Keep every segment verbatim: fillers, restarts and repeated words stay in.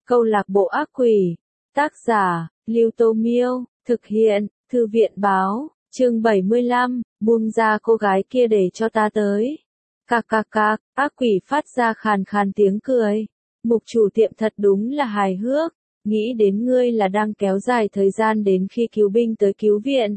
Câu lạc bộ ác quỷ. Tác giả, Lưu Tô Miêu. Thực hiện, Thư viện Báo. Chương bảy mươi lăm, buông ra cô gái kia để cho ta tới. Cạc cạc cạc, ác quỷ phát ra khàn khàn tiếng cười. Mục chủ tiệm thật đúng là hài hước. Nghĩ đến ngươi là đang kéo dài thời gian đến khi cứu binh tới cứu viện.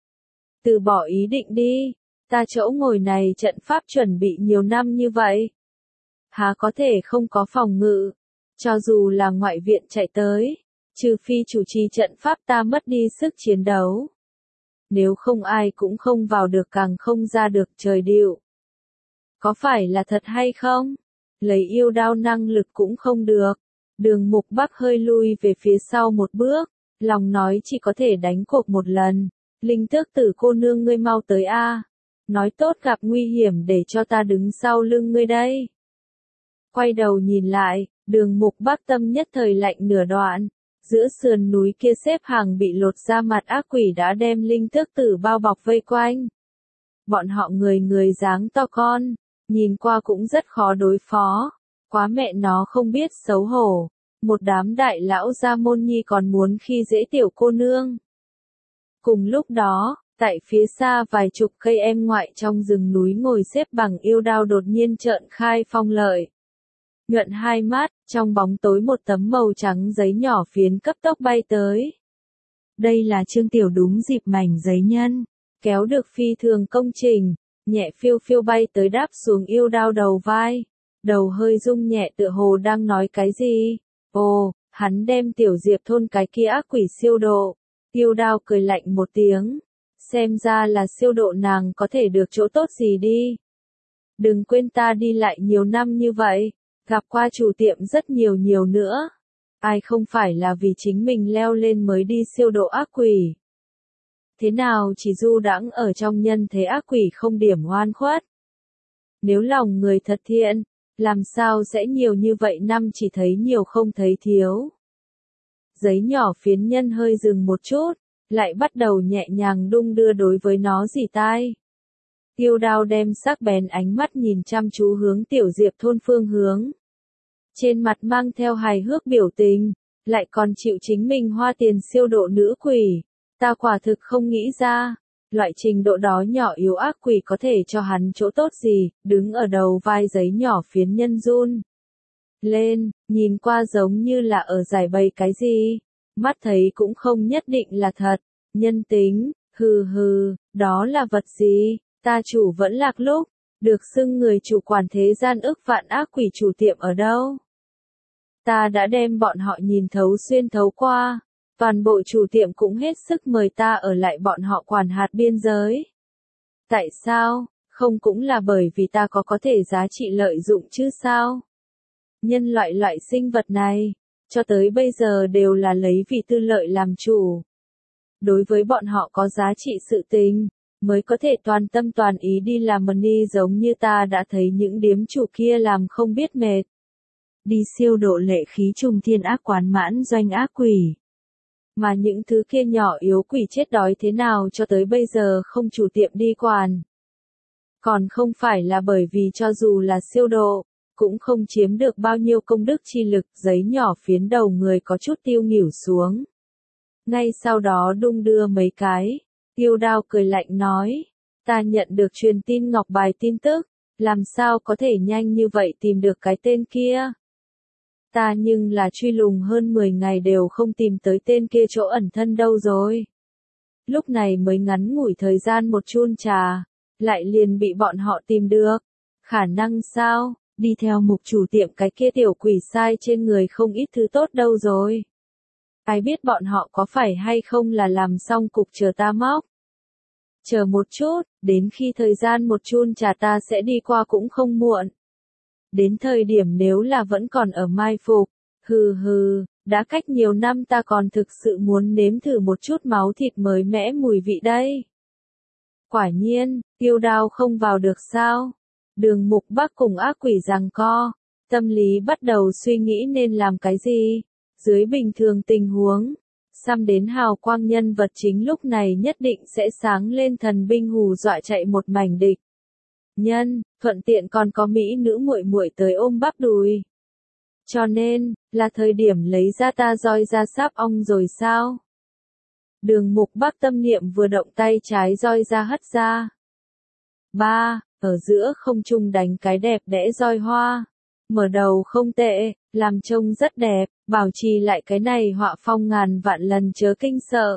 Từ bỏ ý định đi. Ta chỗ ngồi này trận pháp chuẩn bị nhiều năm như vậy. Há có thể không có phòng ngự. Cho dù là ngoại viện chạy tới. Trừ phi chủ trì trận pháp ta mất đi sức chiến đấu. Nếu không ai cũng không vào được càng không ra được trời điệu. Có phải là thật hay không? Lấy yêu đao năng lực cũng không được. Đường Mục Bắc hơi lui về phía sau một bước. Lòng nói chỉ có thể đánh cuộc một lần. Linh Tước Tử cô nương ngươi mau tới a. Nói tốt gặp nguy hiểm để cho ta đứng sau lưng ngươi đây. Quay đầu nhìn lại, Đường Mục Bắc tâm nhất thời lạnh nửa đoạn. Giữa sườn núi kia xếp hàng bị lột ra mặt ác quỷ đã đem Linh Tước Tử bao bọc vây quanh. Bọn họ người người dáng to con, nhìn qua cũng rất khó đối phó. Quá mẹ nó không biết xấu hổ. Một đám đại lão gia môn nhi còn muốn khi dễ tiểu cô nương. Cùng lúc đó, tại phía xa vài chục cây em ngoại trong rừng núi ngồi xếp bằng yêu đao đột nhiên trợn khai phong lợi. Nhuận hai mắt, trong bóng tối một tấm màu trắng giấy nhỏ phiến cấp tốc bay tới. Đây là Trương Tiểu đúng dịp mảnh giấy nhân, kéo được phi thường công trình, nhẹ phiêu phiêu bay tới đáp xuống yêu đao đầu vai. Đầu hơi rung nhẹ tựa hồ đang nói cái gì. Ồ, hắn đem Tiểu Diệp thôn cái kia ác quỷ siêu độ. Yêu đao cười lạnh một tiếng. Xem ra là siêu độ nàng có thể được chỗ tốt gì đi. Đừng quên ta đi lại nhiều năm như vậy. Gặp qua chủ tiệm rất nhiều nhiều nữa. Ai không phải là vì chính mình leo lên mới đi siêu độ ác quỷ. Thế nào chỉ du đãng ở trong nhân thế ác quỷ không điểm oan khuất. Nếu lòng người thật thiện, làm sao sẽ nhiều như vậy năm chỉ thấy nhiều không thấy thiếu. Giấy nhỏ phiến nhân hơi dừng một chút, lại bắt đầu nhẹ nhàng đung đưa đối với nó dỉ tai. Yêu đao đem sắc bén ánh mắt nhìn chăm chú hướng Tiểu Diệp thôn phương hướng. Trên mặt mang theo hài hước biểu tình, lại còn chịu chính mình hoa tiền siêu độ nữ quỷ. Ta quả thực không nghĩ ra, loại trình độ đó nhỏ yếu ác quỷ có thể cho hắn chỗ tốt gì, đứng ở đầu vai giấy nhỏ phiến nhân run lên, nhìn qua giống như là ở giải bày cái gì, mắt thấy cũng không nhất định là thật, nhân tính, hừ hừ, đó là vật gì, ta chủ vẫn lạc lúc, được xưng người chủ quản thế gian ức vạn ác quỷ chủ tiệm ở đâu. Ta đã đem bọn họ nhìn thấu xuyên thấu qua, toàn bộ chủ tiệm cũng hết sức mời ta ở lại bọn họ quản hạt biên giới. Tại sao, không cũng là bởi vì ta có có thể giá trị lợi dụng chứ sao? Nhân loại loại sinh vật này, cho tới bây giờ đều là lấy vì tư lợi làm chủ. Đối với bọn họ có giá trị sự tình, mới có thể toàn tâm toàn ý đi làm money giống như ta đã thấy những điếm chủ kia làm không biết mệt. Đi siêu độ lệ khí trùng thiên ác quán mãn doanh ác quỷ. Mà những thứ kia nhỏ yếu quỷ chết đói thế nào cho tới bây giờ không chủ tiệm đi quản. Còn không phải là bởi vì cho dù là siêu độ, cũng không chiếm được bao nhiêu công đức chi lực, giấy nhỏ phiến đầu người có chút tiêu nghỉu xuống. Ngay sau đó đung đưa mấy cái, Yêu đao cười lạnh nói, ta nhận được truyền tin ngọc bài tin tức, làm sao có thể nhanh như vậy tìm được cái tên kia. Ta nhưng là truy lùng hơn mười ngày đều không tìm tới tên kia chỗ ẩn thân đâu rồi. Lúc này mới ngắn ngủi thời gian một chun trà, lại liền bị bọn họ tìm được. Khả năng sao, đi theo mục chủ tiệm cái kia tiểu quỷ sai trên người không ít thứ tốt đâu rồi. Ai biết bọn họ có phải hay không là làm xong cục chờ ta móc. Chờ một chút, đến khi thời gian một chun trà ta sẽ đi qua cũng không muộn. Đến thời điểm nếu là vẫn còn ở mai phục, hừ hừ, đã cách nhiều năm ta còn thực sự muốn nếm thử một chút máu thịt mới mẻ mùi vị đây. Quả nhiên, yêu đao không vào được sao? Đường Mục Bắc cùng ác quỷ giằng co, tâm lý bắt đầu suy nghĩ nên làm cái gì. Dưới bình thường tình huống, xăm đến hào quang nhân vật chính lúc này nhất định sẽ sáng lên thần binh hù dọa chạy một mảnh địch. Nhân, thuận tiện còn có mỹ nữ muội muội tới ôm bắp đùi. Cho nên, là thời điểm lấy ra ta roi ra sáp ong rồi sao? Đường Mục Bắc tâm niệm vừa động, tay trái roi ra hất ra. Ba, ở giữa không trung đánh cái đẹp đẽ roi hoa. Mở đầu không tệ, làm trông rất đẹp, bảo trì lại cái này họa phong ngàn vạn lần chớ kinh sợ.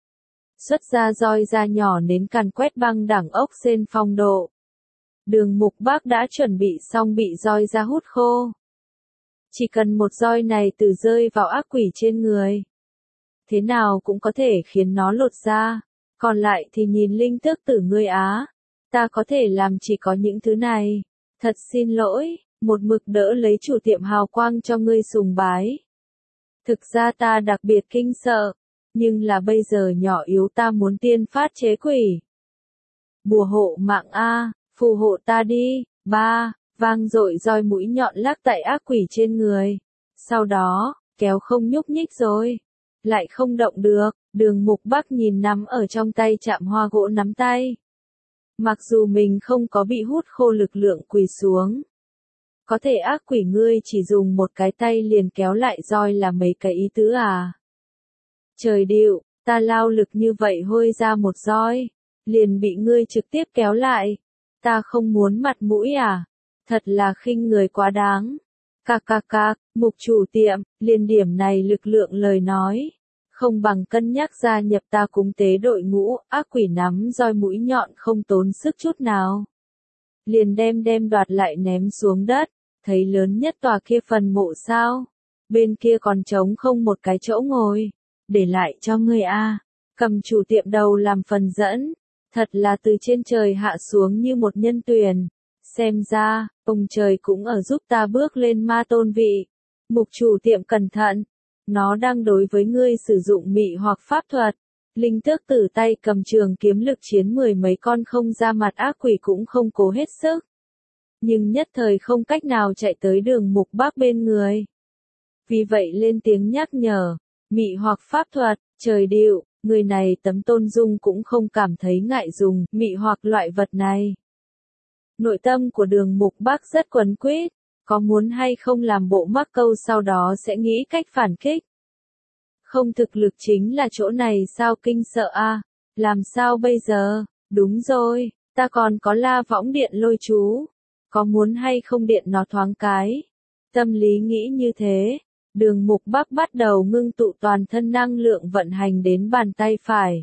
Xuất ra roi ra nhỏ nến càn quét băng đẳng ốc sên phong độ. Đường Mục Bắc đã chuẩn bị xong bị roi ra hút khô. Chỉ cần một roi này từ rơi vào ác quỷ trên người, thế nào cũng có thể khiến nó lột ra. Còn lại thì nhìn linh tước tử ngươi á. Ta có thể làm chỉ có những thứ này. Thật xin lỗi, một mực đỡ lấy chủ tiệm hào quang cho ngươi sùng bái. Thực ra ta đặc biệt kinh sợ, nhưng là bây giờ nhỏ yếu ta muốn tiên phát chế quỷ. Bùa hộ mạng a, phù hộ ta đi. Ba, vang dội roi mũi nhọn lắc tại ác quỷ trên người. Sau đó, kéo không nhúc nhích rồi. Lại không động được, Đường Mục Bắc nhìn nắm ở trong tay chạm hoa gỗ nắm tay. Mặc dù mình không có bị hút khô lực lượng quỳ xuống. Có thể ác quỷ ngươi chỉ dùng một cái tay liền kéo lại roi là mấy cái ý tứ à? Trời điệu, ta lao lực như vậy hôi ra một roi, liền bị ngươi trực tiếp kéo lại. Ta không muốn mặt mũi à? Thật là khinh người quá đáng. Cạc cạc cạc, Mục chủ tiệm, liền điểm này lực lượng lời nói. Không bằng cân nhắc gia nhập ta cúng tế đội ngũ, ác quỷ nắm roi mũi nhọn không tốn sức chút nào. Liền đem đem đoạt lại ném xuống đất, thấy lớn nhất tòa kia phần mộ sao. Bên kia còn trống không một cái chỗ ngồi, để lại cho ngươi a. Cầm chủ tiệm đầu làm phần dẫn, thật là từ trên trời hạ xuống như một nhân tuyển. Xem ra, ông trời cũng ở giúp ta bước lên ma tôn vị. Mục chủ tiệm cẩn thận. Nó đang đối với ngươi sử dụng mị hoặc pháp thuật. Linh tước tử tay cầm trường kiếm lực chiến mười mấy con không ra mặt ác quỷ cũng không cố hết sức. Nhưng nhất thời không cách nào chạy tới Đường Mục Bắc bên người. Vì vậy lên tiếng nhắc nhở, mị hoặc pháp thuật, trời điệu, người này tấm tôn dung cũng không cảm thấy ngại dùng mị hoặc loại vật này. Nội tâm của Đường Mục Bắc rất quấn quýt. Có muốn hay không làm bộ mắc câu sau đó sẽ nghĩ cách phản kích. Không thực lực chính là chỗ này sao kinh sợ a? À? Làm sao bây giờ? Đúng rồi, ta còn có La Võng Điện lôi chú. Có muốn hay không điện nó thoáng cái? Tâm lý nghĩ như thế. Đường Mục Bắc bắt đầu ngưng tụ toàn thân năng lượng vận hành đến bàn tay phải.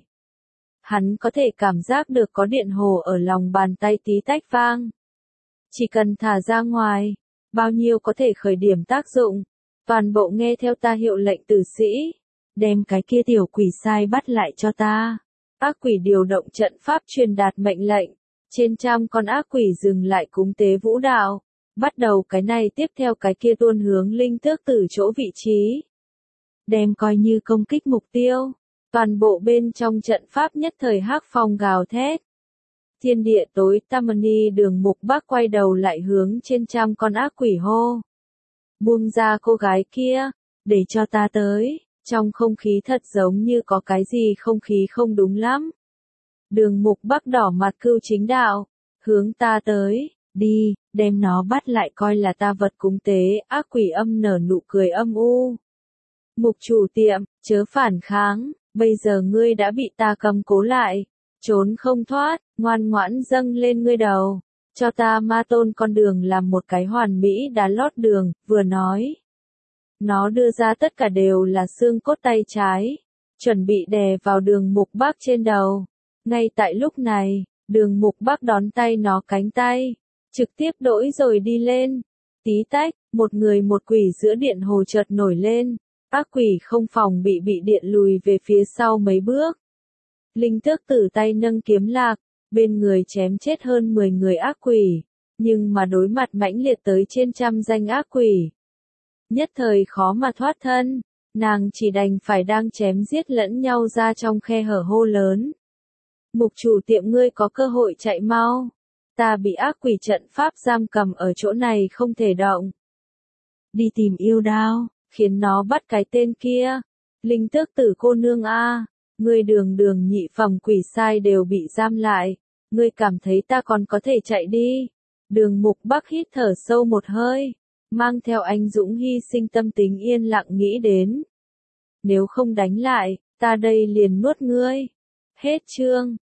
Hắn có thể cảm giác được có điện hồ ở lòng bàn tay tí tách vang. Chỉ cần thả ra ngoài. Bao nhiêu có thể khởi điểm tác dụng. Toàn bộ nghe theo ta hiệu lệnh tử sĩ. Đem cái kia tiểu quỷ sai bắt lại cho ta. Ác quỷ điều động trận pháp truyền đạt mệnh lệnh. Trên trăm con ác quỷ dừng lại cúng tế vũ đạo. Bắt đầu cái này tiếp theo cái kia tuôn hướng linh tước tử chỗ vị trí. Đem coi như công kích mục tiêu. Toàn bộ bên trong trận pháp nhất thời hắc phong gào thét. Thiên địa tối Tammany Đường Mục Bắc quay đầu lại hướng trên trăm con ác quỷ hô. Buông ra cô gái kia, để cho ta tới, trong không khí thật giống như có cái gì không khí không đúng lắm. Đường Mục Bắc đỏ mặt cưu chính đạo, hướng ta tới, đi, đem nó bắt lại coi là ta vật cúng tế, ác quỷ âm nở nụ cười âm u. Mục chủ tiệm, chớ phản kháng, bây giờ ngươi đã bị ta cầm cố lại. Trốn không thoát, ngoan ngoãn dâng lên ngươi đầu, cho ta ma tôn con đường làm một cái hoàn mỹ đá lót đường, vừa nói. Nó đưa ra tất cả đều là xương cốt tay trái, chuẩn bị đè vào Đường Mục Bắc trên đầu. Ngay tại lúc này, Đường Mục Bắc đón tay nó cánh tay, trực tiếp đỗi rồi đi lên. Tí tách, một người một quỷ giữa điện hồ chợt nổi lên, ác quỷ không phòng bị bị điện lùi về phía sau mấy bước. Linh tước tử tay nâng kiếm lạc, bên người chém chết hơn mười người ác quỷ, nhưng mà đối mặt mãnh liệt tới trên trăm danh ác quỷ. Nhất thời khó mà thoát thân, nàng chỉ đành phải đang chém giết lẫn nhau ra trong khe hở hô lớn. Mục chủ tiệm ngươi có cơ hội chạy mau, ta bị ác quỷ trận pháp giam cầm ở chỗ này không thể động. Đi tìm yêu đao, khiến nó bắt cái tên kia. Linh tước tử cô nương a. Ngươi đường đường nhị phẩm quỷ sai đều bị giam lại, ngươi cảm thấy ta còn có thể chạy đi. Đường Mục Bắc hít thở sâu một hơi, mang theo anh dũng hy sinh tâm tính yên lặng nghĩ đến. Nếu không đánh lại, ta đây liền nuốt ngươi. Hết chương.